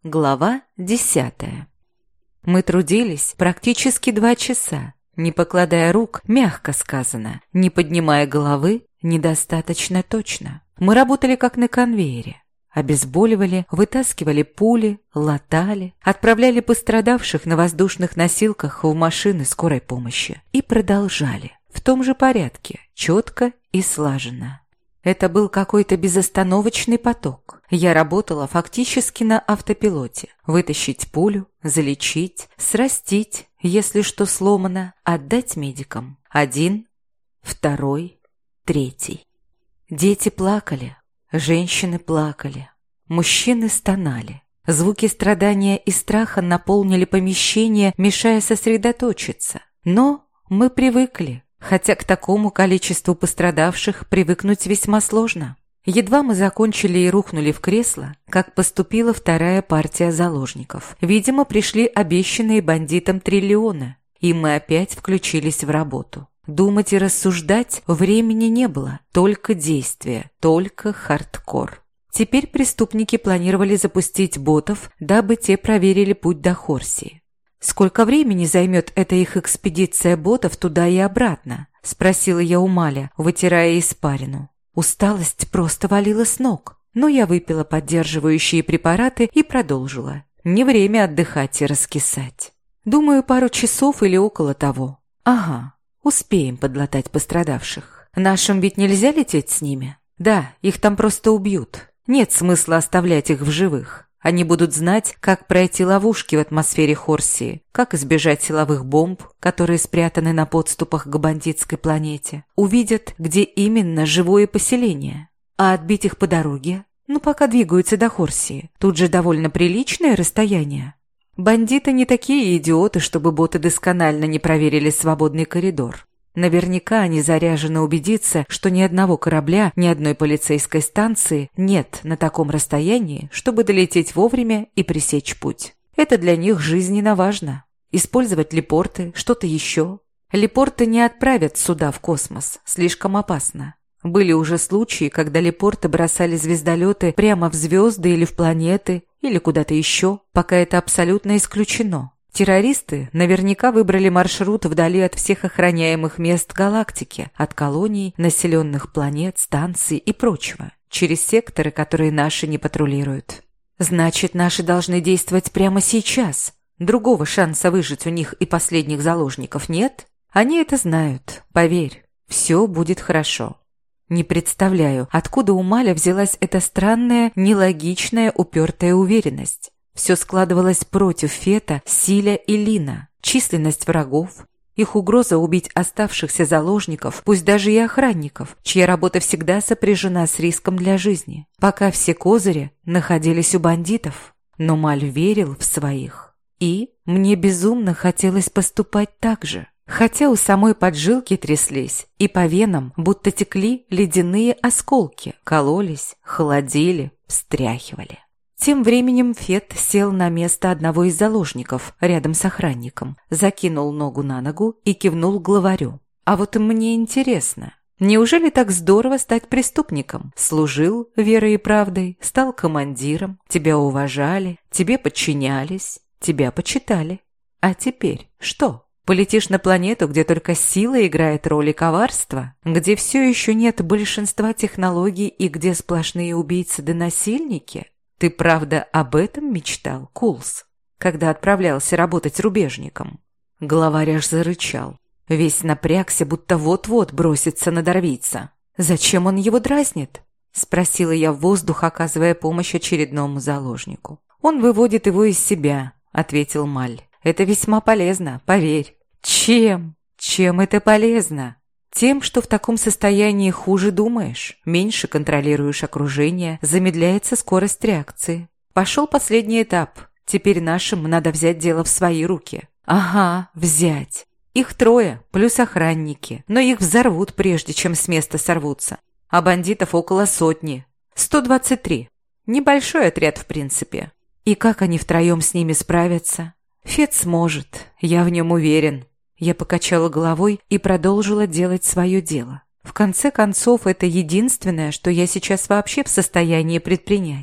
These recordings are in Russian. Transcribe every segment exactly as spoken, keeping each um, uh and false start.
Глава десятая. Мы трудились практически два часа, не покладая рук, мягко сказано, не поднимая головы, недостаточно точно. Мы работали как на конвейере. Обезболивали, вытаскивали пули, латали, отправляли пострадавших на воздушных носилках в машины скорой помощи и продолжали в том же порядке, четко и слаженно. Это был какой-то безостановочный поток. Я работала фактически на автопилоте. Вытащить пулю, залечить, срастить, если что сломано, отдать медикам. Один, второй, третий. Дети плакали, женщины плакали, мужчины стонали. Звуки страдания и страха наполнили помещение, мешая сосредоточиться. Но мы привыкли. Хотя к такому количеству пострадавших привыкнуть весьма сложно. Едва мы закончили и рухнули в кресло, как поступила вторая партия заложников. Видимо, пришли обещанные бандитам триллионы, и мы опять включились в работу. Думать и рассуждать времени не было, только действие, только хардкор. Теперь преступники планировали запустить ботов, дабы те проверили путь до Хорсии. «Сколько времени займет эта их экспедиция ботов туда и обратно?» – спросила я у Маля, вытирая испарину. Усталость просто валила с ног, но я выпила поддерживающие препараты и продолжила. Не время отдыхать и раскисать. Думаю, пару часов или около того. Ага, успеем подлатать пострадавших. Нашим ведь нельзя лететь с ними? Да, их там просто убьют. Нет смысла оставлять их в живых. Они будут знать, как пройти ловушки в атмосфере Хорсии, как избежать силовых бомб, которые спрятаны на подступах к бандитской планете. Увидят, где именно живое поселение. А отбить их по дороге? Ну, пока двигаются до Хорсии. Тут же довольно приличное расстояние. Бандиты не такие идиоты, чтобы боты досконально не проверили свободный коридор. Наверняка они заряжены убедиться, что ни одного корабля, ни одной полицейской станции нет на таком расстоянии, чтобы долететь вовремя и пресечь путь. Это для них жизненно важно. Использовать лепорты, что-то еще. Лепорты не отправят суда в космос, слишком опасно. Были уже случаи, когда лепорты бросали звездолеты прямо в звезды или в планеты, или куда-то еще, пока это абсолютно исключено. Террористы наверняка выбрали маршрут вдали от всех охраняемых мест галактики, от колоний, населенных планет, станций и прочего, через секторы, которые наши не патрулируют. Значит, наши должны действовать прямо сейчас. Другого шанса выжить у них и последних заложников нет? Они это знают, поверь, все будет хорошо. Не представляю, откуда у Маля взялась эта странная, нелогичная, упертая уверенность. Все складывалось против Фета, Силя и Лина. Численность врагов, их угроза убить оставшихся заложников, пусть даже и охранников, чья работа всегда сопряжена с риском для жизни. Пока все козыри находились у бандитов. Но Маль верил в своих. И мне безумно хотелось поступать так же. Хотя у самой поджилки тряслись, и по венам будто текли ледяные осколки, кололись, холодили, встряхивали. Тем временем Фет сел на место одного из заложников, рядом с охранником, закинул ногу на ногу и кивнул главарю. «А вот мне интересно, неужели так здорово стать преступником? Служил верой и правдой, стал командиром, тебя уважали, тебе подчинялись, тебя почитали. А теперь что? Полетишь на планету, где только сила играет роль и коварство, где все еще нет большинства технологий и где сплошные убийцы да насильники?» Ты правда об этом мечтал, Кулс, когда отправлялся работать рубежником? Главарь аж зарычал. Весь напрягся, будто вот-вот бросится на Дорвийца. Зачем он его дразнит? Спросила я в воздух, оказывая помощь очередному заложнику. Он выводит его из себя, ответил Маль. Это весьма полезно, поверь. Чем? Чем это полезно? Тем, что в таком состоянии хуже думаешь, меньше контролируешь окружение, замедляется скорость реакции. Пошел последний этап. Теперь нашим надо взять дело в свои руки. Ага, взять. Их трое, плюс охранники, но их взорвут, прежде чем с места сорвутся. А бандитов около сотни. сто двадцать три. Небольшой отряд, в принципе. И как они втроем с ними справятся? Фет сможет, я в нем уверен. Я покачала головой и продолжила делать свое дело. В конце концов, это единственное, что я сейчас вообще в состоянии предпринять.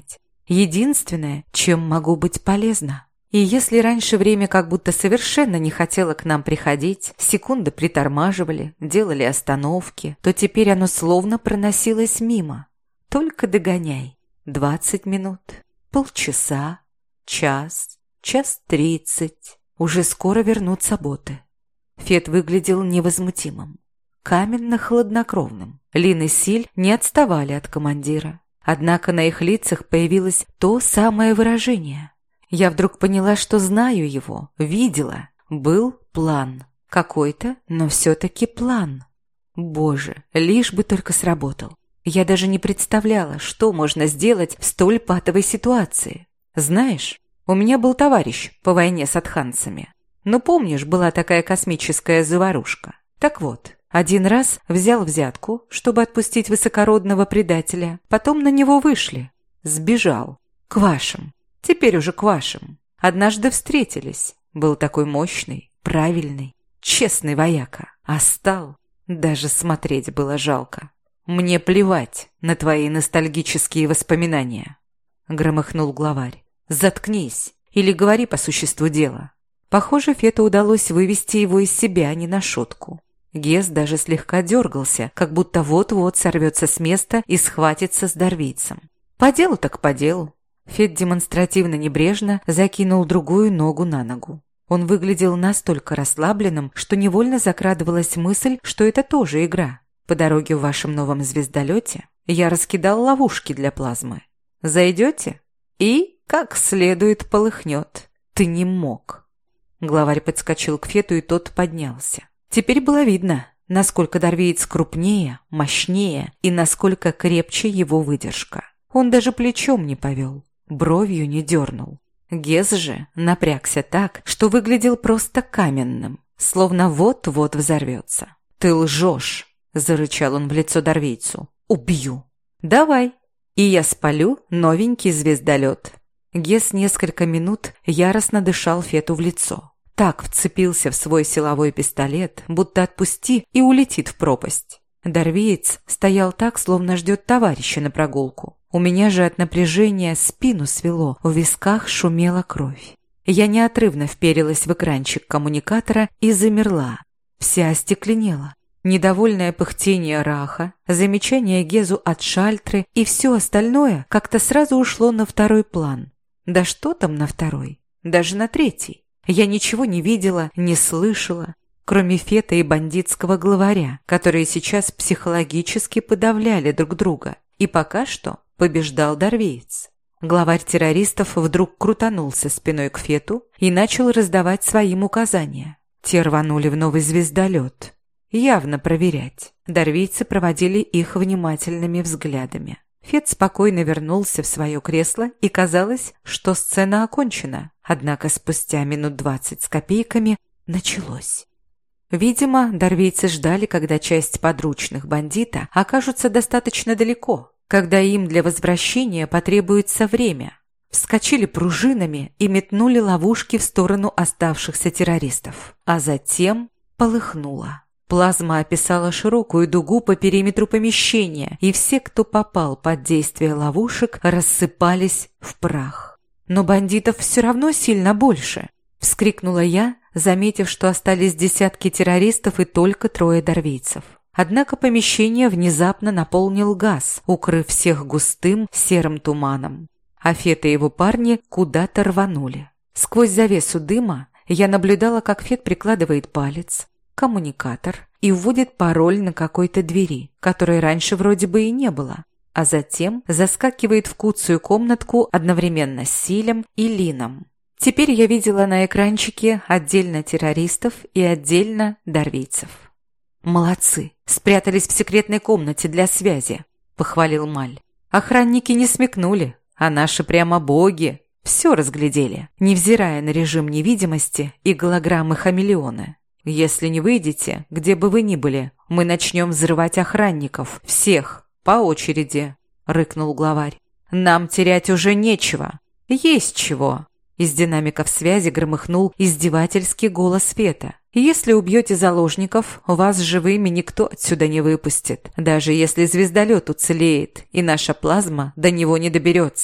Единственное, чем могу быть полезна. И если раньше время как будто совершенно не хотело к нам приходить, секунды притормаживали, делали остановки, то теперь оно словно проносилось мимо. Только догоняй. Двадцать минут, полчаса, час, час тридцать. Уже скоро вернутся боты. Фет выглядел невозмутимым, каменно-хладнокровным. Лин и Силь не отставали от командира. Однако на их лицах появилось то самое выражение. Я вдруг поняла, что знаю его, видела. Был план. Какой-то, но все-таки план. Боже, лишь бы только сработал. Я даже не представляла, что можно сделать в столь патовой ситуации. Знаешь, у меня был товарищ по войне с атханцами. Ну, помнишь, была такая космическая заварушка? Так вот, один раз взял взятку, чтобы отпустить высокородного предателя. Потом на него вышли. Сбежал. К вашим. Теперь уже к вашим. Однажды встретились. Был такой мощный, правильный, честный вояка. А стал, даже смотреть было жалко. «Мне плевать на твои ностальгические воспоминания», — громыхнул главарь. «Заткнись или говори по существу дела». Похоже, Фету удалось вывести его из себя, а не на шутку. Гес даже слегка дергался, как будто вот-вот сорвется с места и схватится с дарвийцем. «По делу так по делу». Фет демонстративно небрежно закинул другую ногу на ногу. Он выглядел настолько расслабленным, что невольно закрадывалась мысль, что это тоже игра. По дороге в вашем новом звездолете я раскидал ловушки для плазмы. Зайдете? И как следует полыхнет. Ты не мог. Главарь подскочил к Фету, и тот поднялся. Теперь было видно, насколько дарвиец крупнее, мощнее и насколько крепче его выдержка. Он даже плечом не повел, бровью не дернул. Гес же напрягся так, что выглядел просто каменным, словно вот-вот взорвется. «Ты лжешь!» – зарычал он в лицо дарвийцу. «Убью!» «Давай, и я спалю новенький звездолет». Гес несколько минут яростно дышал Фету в лицо. Так вцепился в свой силовой пистолет, будто отпусти и улетит в пропасть. Дарвиец стоял так, словно ждет товарища на прогулку. У меня же от напряжения спину свело, в висках шумела кровь. Я неотрывно вперилась в экранчик коммуникатора и замерла. Вся остекленела. Недовольное пыхтение Раха, замечание Гезу от Шальтры и все остальное как-то сразу ушло на второй план. Да что там на второй? Даже на третий. Я ничего не видела, не слышала, кроме Фета и бандитского главаря, которые сейчас психологически подавляли друг друга. И пока что побеждал дарвиец. Главарь террористов вдруг крутанулся спиной к Фету и начал раздавать своим указания. Те рванули в новый звездолет. Явно проверять. Дарвийцы проводили их внимательными взглядами. Фет спокойно вернулся в свое кресло, и казалось, что сцена окончена. Однако спустя минут двадцать с копейками началось. Видимо, дарвийцы ждали, когда часть подручных бандита окажутся достаточно далеко, когда им для возвращения потребуется время. Вскочили пружинами и метнули ловушки в сторону оставшихся террористов. А затем полыхнуло. Плазма описала широкую дугу по периметру помещения, и все, кто попал под действие ловушек, рассыпались в прах. «Но бандитов все равно сильно больше!» – вскрикнула я, заметив, что остались десятки террористов и только трое дарвийцев. Однако помещение внезапно наполнил газ, укрыв всех густым серым туманом. А Фет и его парни куда-то рванули. Сквозь завесу дыма я наблюдала, как Фет прикладывает палец, коммуникатор и вводит пароль на какой-то двери, которой раньше вроде бы и не было, а затем заскакивает в куцую комнатку одновременно с Силем и Лином. Теперь я видела на экранчике отдельно террористов и отдельно дарвийцев. «Молодцы! Спрятались в секретной комнате для связи», – похвалил Маль. «Охранники не смекнули, а наши прямо боги все разглядели, невзирая на режим невидимости и голограммы-хамелеоны. Если не выйдете, где бы вы ни были, мы начнем взрывать охранников, всех, по очереди», – рыкнул главарь. «Нам терять уже нечего. Есть чего». Из динамиков связи громыхнул издевательский голос Фета. «Если убьете заложников, вас живыми никто отсюда не выпустит, даже если звездолет уцелеет, и наша плазма до него не доберется.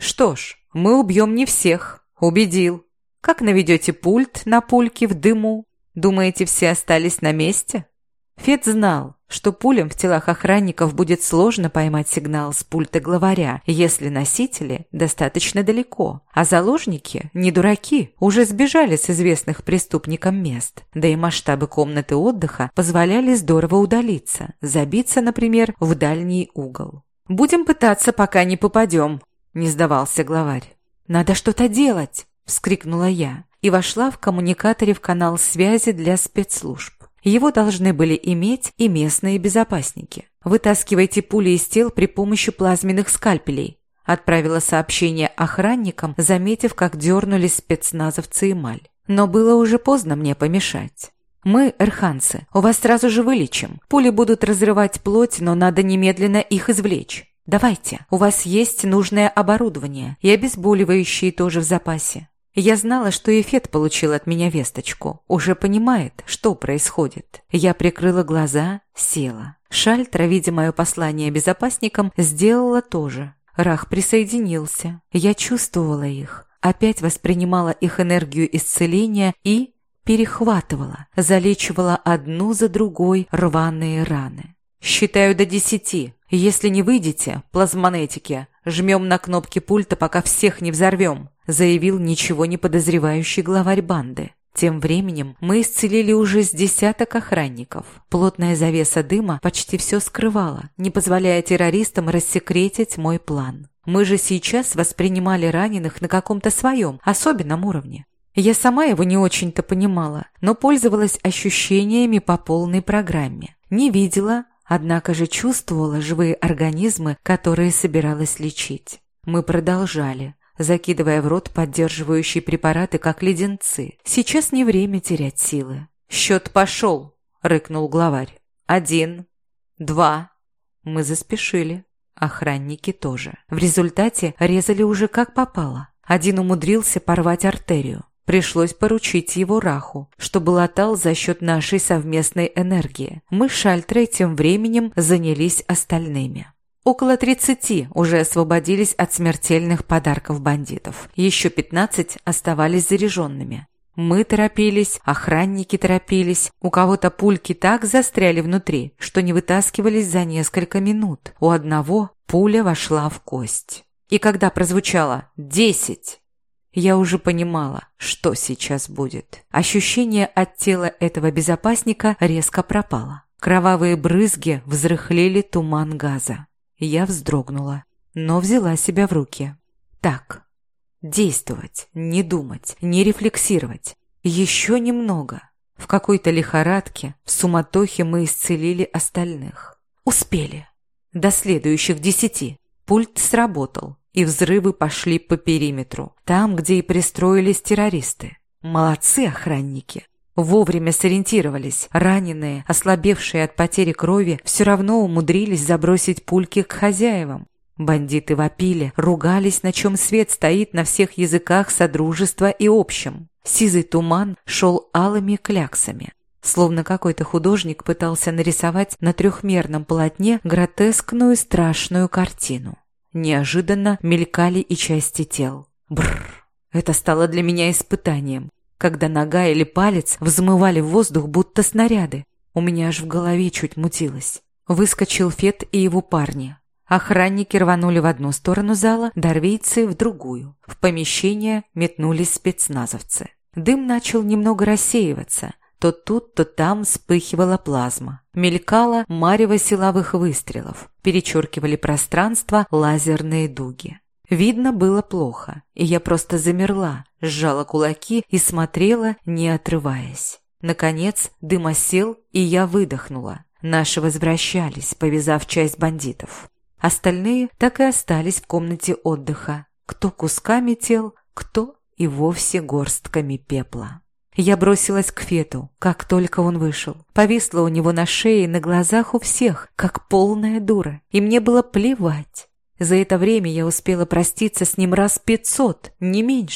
Что ж, мы убьем не всех. Убедил. Как наведете пульт на пульки в дыму? Думаете, все остались на месте? Фет знал, что пулям в телах охранников будет сложно поймать сигнал с пульта главаря, если носители достаточно далеко, а заложники, не дураки, уже сбежали с известных преступникам мест. Да и масштабы комнаты отдыха позволяли здорово удалиться, забиться, например, в дальний угол. «Будем пытаться, пока не попадем», – не сдавался главарь. «Надо что-то делать!» – вскрикнула я и вошла в коммуникаторе в канал связи для спецслужб. Его должны были иметь и местные безопасники. «Вытаскивайте пули из тел при помощи плазменных скальпелей», – отправила сообщение охранникам, заметив, как дернулись спецназовцы Эмаль. Но было уже поздно мне помешать. «Мы, эрханцы, у вас сразу же вылечим. Пули будут разрывать плоть, но надо немедленно их извлечь. Давайте, у вас есть нужное оборудование, и обезболивающие тоже в запасе». Я знала, что Эфет получил от меня весточку, уже понимает, что происходит. Я прикрыла глаза, села. Шальтра, видя мое послание безопасникам, сделала то же. Рах присоединился. Я чувствовала их, опять воспринимала их энергию исцеления и перехватывала, залечивала одну за другой рваные раны. «Считаю до десяти. Если не выйдете, плазмонетики, жмем на кнопки пульта, пока всех не взорвем», заявил ничего не подозревающий главарь банды. Тем временем мы исцелили уже с десяток охранников. Плотная завеса дыма почти все скрывала, не позволяя террористам рассекретить мой план. Мы же сейчас воспринимали раненых на каком-то своем, особенном уровне. Я сама его не очень-то понимала, но пользовалась ощущениями по полной программе. Не видела, однако же чувствовала живые организмы, которые собиралась лечить. Мы продолжали, закидывая в рот поддерживающие препараты, как леденцы. Сейчас не время терять силы. «Счет пошел!» – рыкнул главарь. «Один. Два». Мы заспешили. Охранники тоже. В результате резали уже как попало. Один умудрился порвать артерию. Пришлось поручить его Раху, чтобы латал за счет нашей совместной энергии. Мы с Шальтрой тем временем занялись остальными. Около тридцати уже освободились от смертельных подарков бандитов. Еще пятнадцать оставались заряженными. Мы торопились, охранники торопились. У кого-то пульки так застряли внутри, что не вытаскивались за несколько минут. У одного пуля вошла в кость. И когда прозвучало «десять», я уже понимала, что сейчас будет. Ощущение от тела этого безопасника резко пропало. Кровавые брызги взрыхлили туман газа. Я вздрогнула, но взяла себя в руки. Так, действовать, не думать, не рефлексировать. Еще немного. В какой-то лихорадке, в суматохе мы исцелили остальных. Успели. До следующих десяти. Пульт сработал, и взрывы пошли по периметру, там, где и пристроились террористы. Молодцы охранники. Вовремя сориентировались. Раненые, ослабевшие от потери крови, все равно умудрились забросить пульки к хозяевам. Бандиты вопили, ругались, на чем свет стоит на всех языках содружества и общем. Сизый туман шел алыми кляксами. Словно какой-то художник пытался нарисовать на трехмерном полотне гротескную страшную картину. Неожиданно мелькали и части тел. Бррр! Это стало для меня испытанием. Когда нога или палец взмывали в воздух, будто снаряды. У меня аж в голове чуть мутилось. Выскочил Фет и его парни. Охранники рванули в одну сторону зала, дорвейцы в другую. В помещение метнулись спецназовцы. Дым начал немного рассеиваться. То тут, то там вспыхивала плазма. Мелькало марево силовых выстрелов. Перечеркивали пространство лазерные дуги. Видно было плохо, и я просто замерла, сжала кулаки и смотрела, не отрываясь. Наконец дым осел, и я выдохнула. Наши возвращались, повязав часть бандитов. Остальные так и остались в комнате отдыха. Кто кусками тел, кто и вовсе горстками пепла. Я бросилась к Фету, как только он вышел. Повисла у него на шее и на глазах у всех, как полная дура. И мне было плевать. За это время я успела проститься с ним раз пятьсот, не меньше.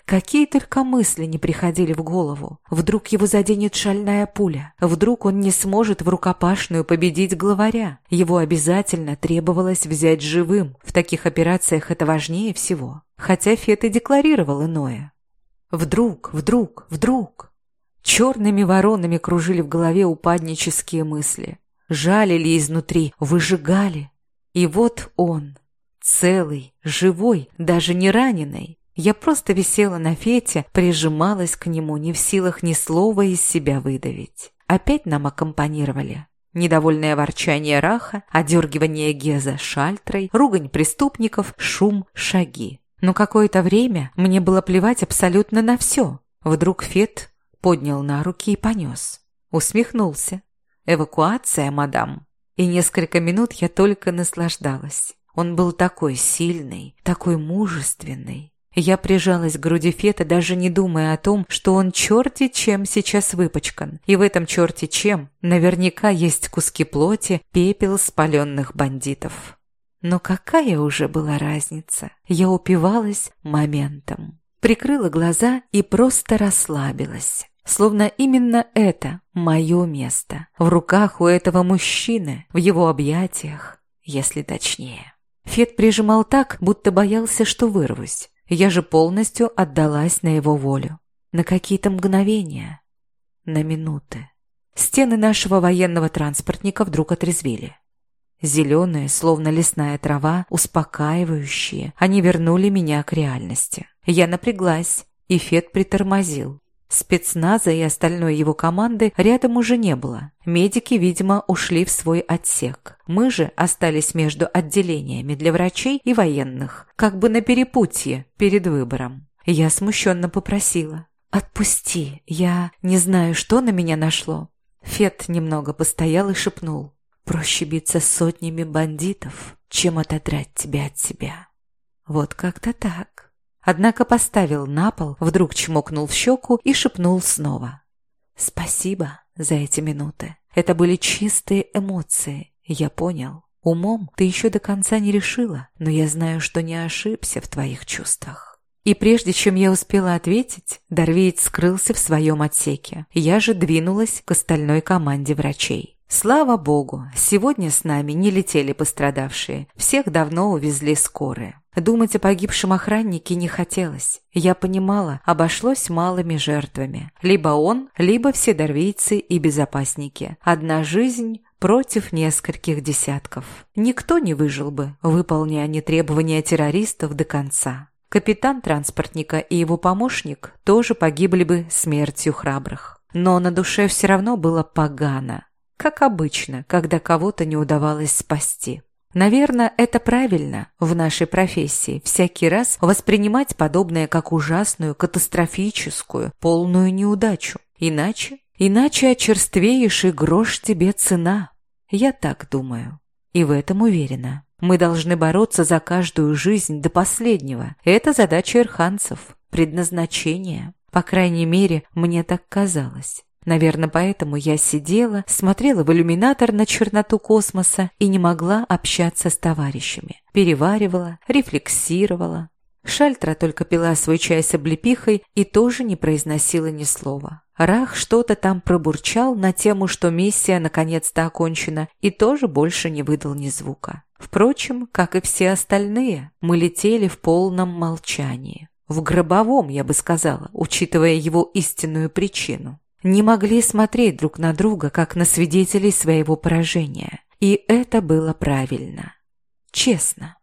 Какие только мысли не приходили в голову. Вдруг его заденет шальная пуля. Вдруг он не сможет в рукопашную победить главаря. Его обязательно требовалось взять живым. В таких операциях это важнее всего. Хотя Фет и декларировал иное. Вдруг, вдруг, вдруг. Черными воронами кружили в голове упаднические мысли. Жалили изнутри, выжигали. И вот он, целый, живой, даже не раненый. Я просто висела на Фете, прижималась к нему, не в силах ни слова из себя выдавить. Опять нам аккомпанировали. Недовольное ворчание Раха, одергивание Геза шальтрой, ругань преступников, шум, шаги. Но какое-то время мне было плевать абсолютно на все. Вдруг Фет поднял на руки и понес. Усмехнулся. «Эвакуация, мадам». И несколько минут я только наслаждалась. Он был такой сильный, такой мужественный. Я прижалась к груди Фета, даже не думая о том, что он черти чем сейчас выпачкан. И в этом черти чем наверняка есть куски плоти, пепел спаленных бандитов. Но какая уже была разница? Я упивалась моментом. Прикрыла глаза и просто расслабилась. Словно именно это мое место. В руках у этого мужчины, в его объятиях, если точнее. Фет прижимал так, будто боялся, что вырвусь. Я же полностью отдалась на его волю. На какие-то мгновения. На минуты. Стены нашего военного транспортника вдруг отрезвили. Зеленые, словно лесная трава, успокаивающие, они вернули меня к реальности. Я напряглась, и Фет притормозил. Спецназа и остальной его команды рядом уже не было. Медики, видимо, ушли в свой отсек. Мы же остались между отделениями для врачей и военных, как бы на перепутье перед выбором. Я смущенно попросила: «Отпусти, я не знаю, что на меня нашло». Фет немного постоял и шепнул: «Проще биться сотнями бандитов, чем отодрать тебя от себя». Вот как-то так. Однако поставил на пол, вдруг чмокнул в щеку и шепнул снова: «Спасибо за эти минуты. Это были чистые эмоции, я понял. Умом ты еще до конца не решила, но я знаю, что не ошибся в твоих чувствах». И прежде чем я успела ответить, Дарвеец скрылся в своем отсеке. Я же двинулась к остальной команде врачей. Слава богу, сегодня с нами не летели пострадавшие, всех давно увезли скорые. Думать о погибшем охраннике не хотелось. Я понимала, обошлось малыми жертвами. Либо он, либо все дарвейцы и безопасники. Одна жизнь против нескольких десятков. Никто не выжил бы, выполняя они требования террористов до конца. Капитан транспортника и его помощник тоже погибли бы смертью храбрых. Но на душе все равно было погано. Как обычно, когда кого-то не удавалось спасти. Наверное, это правильно в нашей профессии всякий раз воспринимать подобное как ужасную, катастрофическую, полную неудачу. Иначе, иначе очерствеешь, и грош тебе цена. Я так думаю. И в этом уверена. Мы должны бороться за каждую жизнь до последнего. Это задача ирханцев, предназначение. По крайней мере, мне так казалось. Наверное, поэтому я сидела, смотрела в иллюминатор на черноту космоса и не могла общаться с товарищами. Переваривала, рефлексировала. Шальтра только пила свой чай с облепихой и тоже не произносила ни слова. Рах что-то там пробурчал на тему, что миссия наконец-то окончена, и тоже больше не выдал ни звука. Впрочем, как и все остальные, мы летели в полном молчании. В гробовом, я бы сказала, учитывая его истинную причину. Не могли смотреть друг на друга, как на свидетелей своего поражения. И это было правильно. Честно.